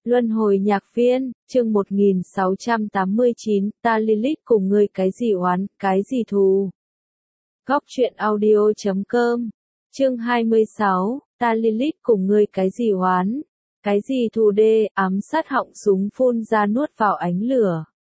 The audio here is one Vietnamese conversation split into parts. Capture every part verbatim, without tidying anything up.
Luân hồi nhạc viên, chương một nghìn sáu trăm tám mươi chín, ta Lilith cùng ngươi cái gì oán, cái gì thù. Góc truyện audio chấm com, chương hai mươi sáu, ta Lilith cùng ngươi cái gì oán, cái gì thù đê, ám sát họng súng phun ra nuốt vào ánh lửa.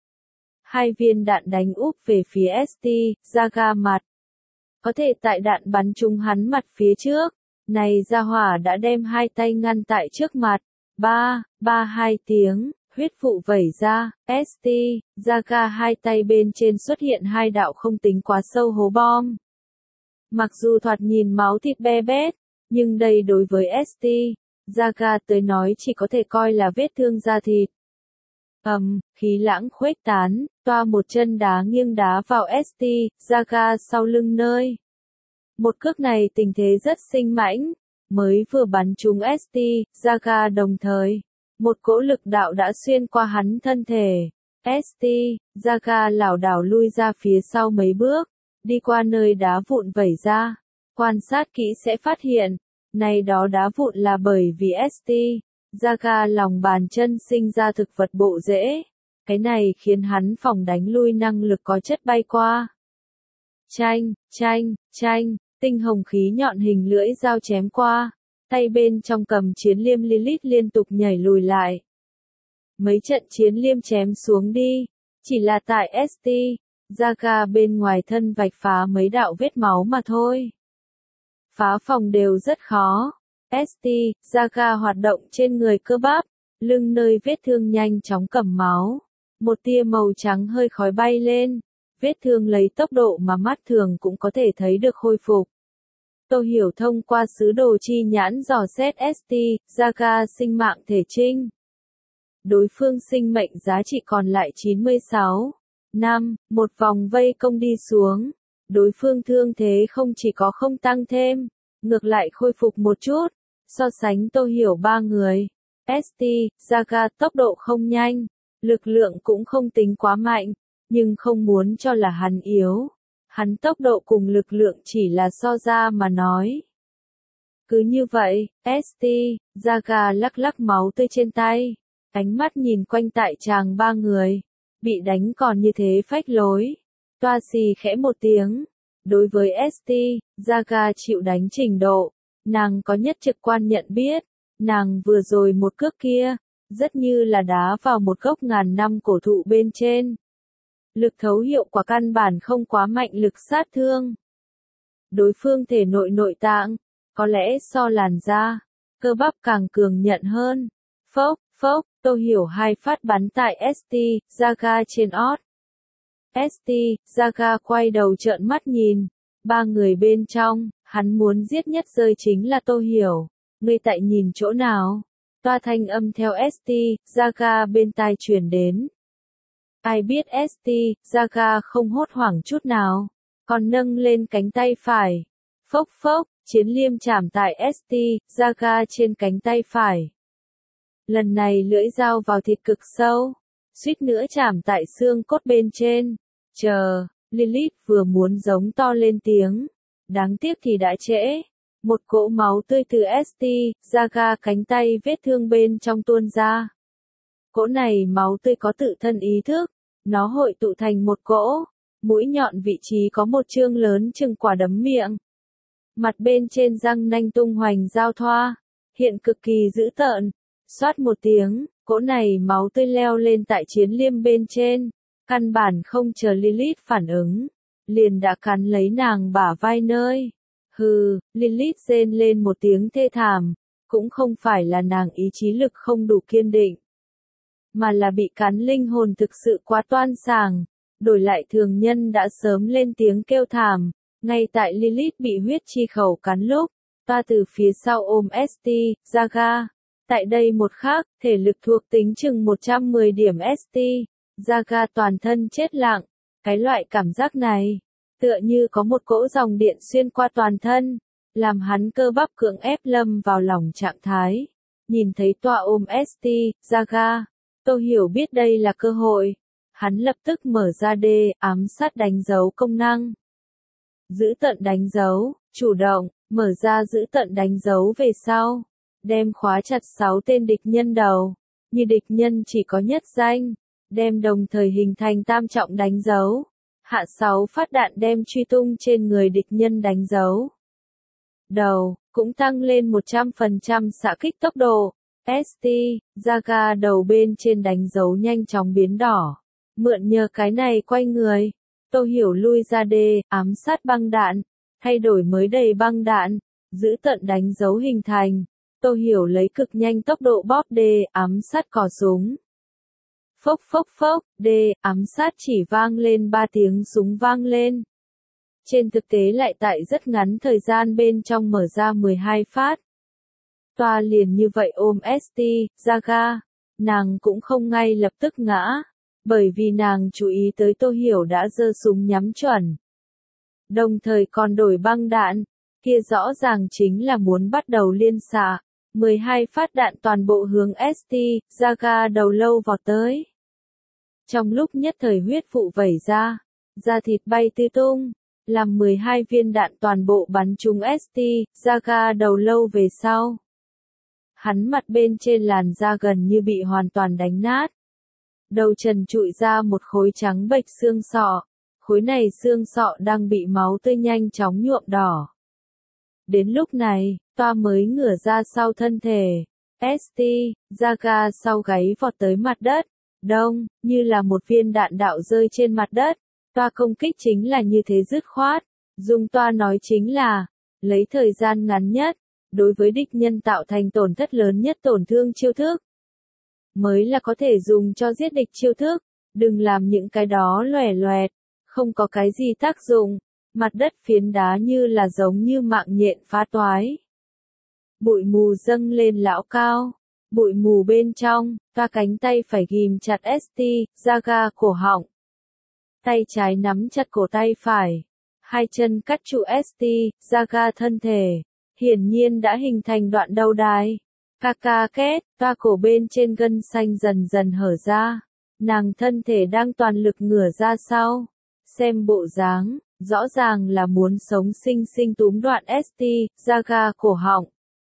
Hai viên đạn đánh úp về phía ét tê, Jaga mặt. Có thể tại đạn bắn trúng hắn mặt phía trước, này ra hỏa đã đem hai tay ngăn tại trước mặt. Ba, ba hai tiếng, huyết vụ vẩy ra, ét tê, Jaga hai tay bên trên xuất hiện hai đạo không tính quá sâu hố bom. Mặc dù thoạt nhìn máu thịt be bét, nhưng đây đối với ét tê, Jaga tới nói chỉ có thể coi là vết thương da thịt. ầm, um, khí lãng khuếch tán, toa một chân đá nghiêng đá vào ét tê, Jaga sau lưng nơi. Một cước này tình thế rất sinh mãnh. Mới vừa bắn trúng ét tê, Jaga đồng thời, một cỗ lực đạo đã xuyên qua hắn thân thể. ét tê, Jaga lảo đảo lui ra phía sau mấy bước, đi qua nơi đá vụn vẩy ra. Quan sát kỹ sẽ phát hiện, này đó đá vụn là bởi vì ét tê, Jaga lòng bàn chân sinh ra thực vật bộ rễ. Cái này khiến hắn phòng đánh lui năng lực có chất bay qua. Chanh, chanh, chanh. Tinh hồng khí nhọn hình lưỡi dao chém qua, tay bên trong cầm chiến liêm Lilith liên tục nhảy lùi lại. Mấy trận chiến liêm chém xuống đi, chỉ là tại ét tê, Jaga bên ngoài thân vạch phá mấy đạo vết máu mà thôi. Phá phòng đều rất khó. ét tê, Jaga hoạt động trên người cơ bắp, lưng nơi vết thương nhanh chóng cầm máu. Một tia màu trắng hơi khói bay lên. Vết thương lấy tốc độ mà mắt thường cũng có thể thấy được khôi phục. Tô Hiểu thông qua sứ đồ chi nhãn dò xét ét tê, Jaga sinh mạng thể trinh. Đối phương sinh mệnh giá trị còn lại chín mươi sáu. năm, một vòng vây công đi xuống. Đối phương thương thế không chỉ có không tăng thêm, ngược lại khôi phục một chút. So sánh Tô Hiểu ba người, ét tê, Jaga tốc độ không nhanh, lực lượng cũng không tính quá mạnh. Nhưng không muốn cho là hắn yếu. Hắn tốc độ cùng lực lượng chỉ là so ra mà nói. Cứ như vậy, ét tê, Jaga lắc lắc máu tươi trên tay. Ánh mắt nhìn quanh tại chàng ba người. Bị đánh còn như thế phách lối. Toa xì khẽ một tiếng. Đối với ét tê, Jaga chịu đánh trình độ. Nàng có nhất trực quan nhận biết. Nàng vừa rồi một cước kia. Rất như là đá vào một gốc ngàn năm cổ thụ bên trên. Lực thấu hiệu quả căn bản không quá mạnh lực sát thương. Đối phương thể nội nội tạng, có lẽ so làn da, cơ bắp càng cường nhận hơn. Phốc, phốc, Tô Hiểu hai phát bắn tại ét tê, Jaga trên ót. ét tê, Jaga quay đầu trợn mắt nhìn. Ba người bên trong, hắn muốn giết nhất rơi chính là Tô Hiểu. Ngươi tại nhìn chỗ nào? Toa thanh âm theo ét tê, Jaga bên tai truyền đến. Ai biết ét tê, Jaga không hốt hoảng chút nào, còn nâng lên cánh tay phải. Phốc phốc, chiến liêm chạm tại ét tê, Jaga trên cánh tay phải. Lần này lưỡi dao vào thịt cực sâu, suýt nữa chạm tại xương cốt bên trên. Chờ, Lilith vừa muốn giống to lên tiếng. Đáng tiếc thì đã trễ. Một cỗ máu tươi từ ét tê, Jaga cánh tay vết thương bên trong tuôn ra. Cỗ này máu tươi có tự thân ý thức. Nó hội tụ thành một cỗ, mũi nhọn vị trí có một chương lớn chừng quả đấm miệng. Mặt bên trên răng nanh tung hoành giao thoa, hiện cực kỳ dữ tợn. Xoát một tiếng, cỗ này máu tươi leo lên tại chiến liêm bên trên, căn bản không chờ Lilith phản ứng, liền đã cắn lấy nàng bả vai nơi. Hừ, Lilith rên lên một tiếng thê thảm, cũng không phải là nàng ý chí lực không đủ kiên định. Mà là bị cắn linh hồn thực sự quá toan sàng, đổi lại thường nhân đã sớm lên tiếng kêu thảm, ngay tại Lilith bị huyết chi khẩu cắn lúc, toa từ phía sau ôm ét tê, Jaga. Tại đây một khắc, thể lực thuộc tính chừng một trăm mười điểm ét tê, Jaga toàn thân chết lặng, cái loại cảm giác này, tựa như có một cỗ dòng điện xuyên qua toàn thân, làm hắn cơ bắp cưỡng ép lâm vào lòng trạng thái. Nhìn thấy toa ôm ét tê, Jaga. Tô Hiểu biết đây là cơ hội. Hắn lập tức mở ra đê, ám sát đánh dấu công năng. Giữ tận đánh dấu, chủ động, mở ra giữ tận đánh dấu về sau. Đem khóa chặt sáu tên địch nhân đầu. như địch nhân chỉ có nhất danh, đem đồng thời hình thành tam trọng đánh dấu. Hạ sáu phát đạn đem truy tung trên người địch nhân đánh dấu. Đầu, cũng tăng lên một trăm phần trăm xạ kích tốc độ. ét tê, Zaga đầu bên trên đánh dấu nhanh chóng biến đỏ. Mượn nhờ cái này quay người. Tô Hiểu lui ra đê, ám sát băng đạn. Thay đổi mới đầy băng đạn. Giữ tận đánh dấu hình thành. Tô Hiểu lấy cực nhanh tốc độ bóp đê, ám sát cò súng. Phốc phốc phốc, đê, ám sát chỉ vang lên ba tiếng súng vang lên. Trên thực tế lại tại rất ngắn thời gian bên trong mở ra mười hai phát. Toa liền như vậy ôm ét tê, Zaga. Nàng cũng không ngay lập tức ngã. Bởi vì nàng chú ý tới Tô Hiểu đã giơ súng nhắm chuẩn. Đồng thời còn đổi băng đạn. Kia rõ ràng chính là muốn bắt đầu liên xạ. mười hai phát đạn toàn bộ hướng ét tê, Zaga đầu lâu vọt tới. Trong lúc nhất thời huyết vụ vẩy ra, da thịt bay tứ tung, làm mười hai viên đạn toàn bộ bắn trúng ét tê, Zaga đầu lâu về sau. Hắn mặt bên trên làn da gần như bị hoàn toàn đánh nát. Đầu trần trụi ra một khối trắng bệch xương sọ, khối này xương sọ đang bị máu tươi nhanh chóng nhuộm đỏ. Đến lúc này, toa mới ngửa ra sau thân thể, ét tê, Zaga sau gáy vọt tới mặt đất, đông, như là một viên đạn đạo rơi trên mặt đất. Toa công kích chính là như thế dứt khoát, dùng toa nói chính là, lấy thời gian ngắn nhất, đối với địch nhân tạo thành tổn thất lớn nhất tổn thương chiêu thức. Mới là có thể dùng cho giết địch chiêu thức, đừng làm những cái đó loẻ loẹt, không có cái gì tác dụng, mặt đất phiến đá như là giống như mạng nhện phá toái. Bụi mù dâng lên lão cao, bụi mù bên trong, toa cánh tay phải ghim chặt ét tê, Zaga cổ họng. Tay trái nắm chặt cổ tay phải, hai chân cắt trụ ét tê, Zaga thân thể, hiển nhiên đã hình thành đoạn đầu đai. Ca ca két, toa cổ bên trên gân xanh dần dần hở ra, nàng thân thể đang toàn lực ngửa ra sau, xem bộ dáng, rõ ràng là muốn sống sinh sinh túm đoạn ét tê, Zaga cổ họng.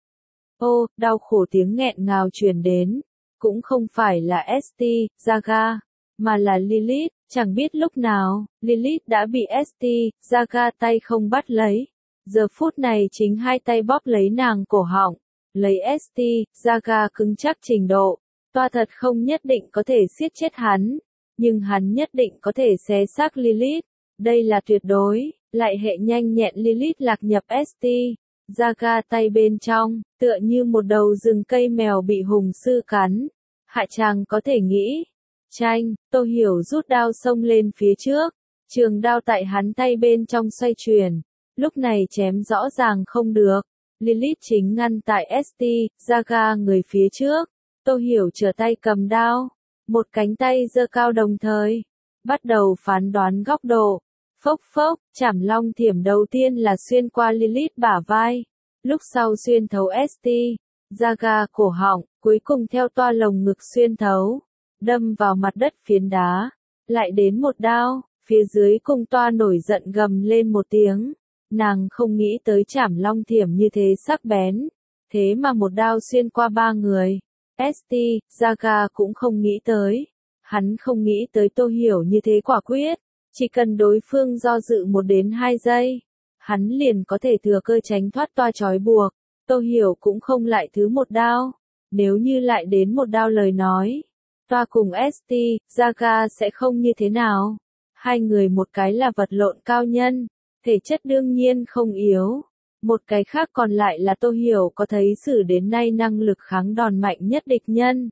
Ô, đau khổ tiếng nghẹn ngào truyền đến, cũng không phải là ét tê, Zaga, mà là Lilith, chẳng biết lúc nào, Lilith đã bị ét tê, Zaga tay không bắt lấy. Giờ phút này chính hai tay bóp lấy nàng cổ họng, lấy ét tê, Zaga cứng chắc trình độ, toa thật không nhất định có thể siết chết hắn, nhưng hắn nhất định có thể xé xác Lilith, đây là tuyệt đối, lại hệ nhanh nhẹn Lilith lạc nhập ét tê, Zaga tay bên trong, tựa như một đầu rừng cây mèo bị hùng sư cắn, hạ chàng có thể nghĩ. Tranh, Tô Hiểu rút đao xông lên phía trước, trường đao tại hắn tay bên trong xoay chuyển, lúc này chém rõ ràng không được, Lilith chính ngăn tại ét tê, Zaga người phía trước, Tô Hiểu trở tay cầm đao, một cánh tay giơ cao đồng thời, bắt đầu phán đoán góc độ, phốc phốc, chảm long thiểm đầu tiên là xuyên qua Lilith bả vai, lúc sau xuyên thấu ét tê, Zaga cổ họng, cuối cùng theo toa lồng ngực xuyên thấu. Đâm vào mặt đất phiến đá, lại đến một đao, phía dưới cung toa nổi giận gầm lên một tiếng, nàng không nghĩ tới chảm long thiểm như thế sắc bén, thế mà một đao xuyên qua ba người, ét tê, Zaga cũng không nghĩ tới, hắn không nghĩ tới Tô Hiểu như thế quả quyết, chỉ cần đối phương do dự một đến hai giây, hắn liền có thể thừa cơ tránh thoát toa trói buộc, Tô Hiểu cũng không lại thứ một đao, nếu như lại đến một đao lời nói. Toa cùng ét tê, Zaga sẽ không như thế nào. Hai người một cái là vật lộn cao nhân, thể chất đương nhiên không yếu. Một cái khác còn lại là Tô Hiểu có thấy xử đến nay năng lực kháng đòn mạnh nhất địch nhân.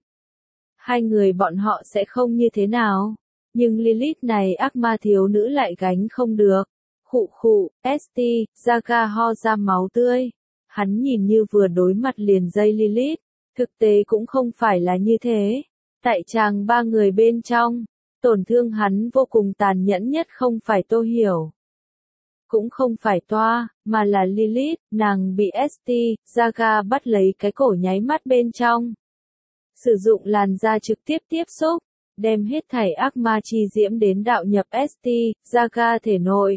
Hai người bọn họ sẽ không như thế nào. Nhưng Lilith này ác ma thiếu nữ lại gánh không được. Khụ khụ, ét tê, Zaga ho ra máu tươi. Hắn nhìn như vừa đối mặt liền dây Lilith. Thực tế cũng không phải là như thế. Tại chàng ba người bên trong, tổn thương hắn vô cùng tàn nhẫn nhất không phải Tô Hiểu. Cũng không phải toa, mà là Lilith, nàng bị ét tê, Zaga bắt lấy cái cổ nháy mắt bên trong. Sử dụng làn da trực tiếp tiếp xúc, đem hết thảy ác ma chi diễm đến đạo nhập ét tê, Zaga thể nội.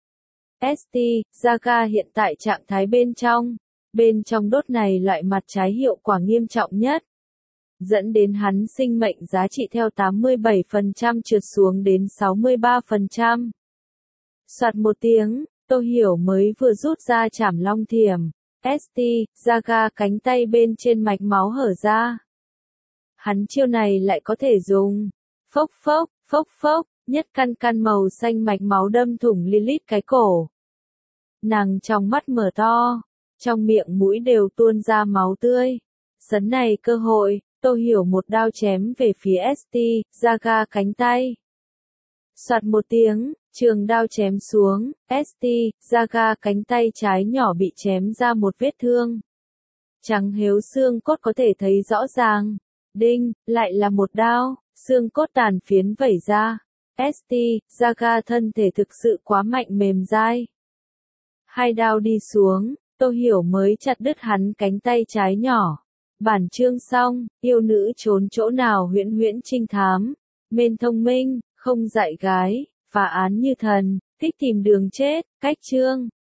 ét tê, Zaga hiện tại trạng thái bên trong, bên trong đốt này loại mặt trái hiệu quả nghiêm trọng nhất. dẫn đến hắn sinh mệnh giá trị theo tám mươi bảy phần trăm trượt xuống đến sáu mươi ba phần trăm. Soạt một tiếng, Tô Hiểu mới vừa rút ra trảm long thiểm, ét tê, Jaga cánh tay bên trên mạch máu hở ra. Hắn chiêu này lại có thể dùng. Phốc phốc, phốc phốc, nhất căn căn màu xanh mạch máu đâm thủng Lilith cái cổ. Nàng trong mắt mở to, trong miệng mũi đều tuôn ra máu tươi. Sấn này cơ hội, Tô Hiểu một đao chém về phía ét tê, Jaga cánh tay. Soạt một tiếng, trường đao chém xuống, ét tê, Jaga cánh tay trái nhỏ bị chém ra một vết thương. Trắng héo xương cốt có thể thấy rõ ràng. Đinh, lại là một đao, xương cốt tàn phiến vẩy ra. ét tê, Jaga thân thể thực sự quá mạnh mềm dai. Hai đao đi xuống, Tô Hiểu mới chặt đứt hắn cánh tay trái nhỏ. Bản chương xong, yêu nữ trốn chỗ nào huyễn huyễn trinh thám, mên thông minh, không dạy gái, phá án như thần, thích tìm đường chết, cách chương.